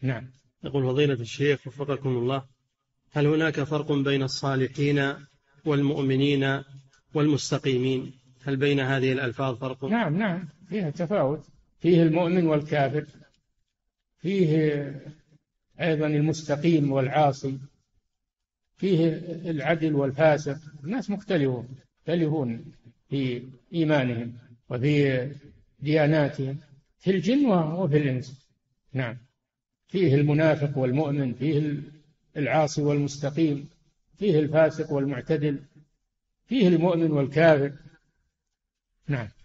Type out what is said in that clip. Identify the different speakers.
Speaker 1: نعم.
Speaker 2: يقول فضيلة الشيخ وفقكم الله، هل هناك فرق بين الصالحين والمؤمنين والمستقيمين؟ هل بين هذه الألفاظ فرق؟
Speaker 1: نعم نعم، فيها تفاوت، فيه المؤمن والكافر، فيه أيضا المستقيم والعاصي، فيه العدل والفاسق. الناس مختلفون في إيمانهم وفي دياناتهم، في الجن وفي الإنس. نعم، فيه المنافق والمؤمن، فيه العاصي والمستقيم، فيه الفاسق والمعتدل، فيه المؤمن والكافر. نعم.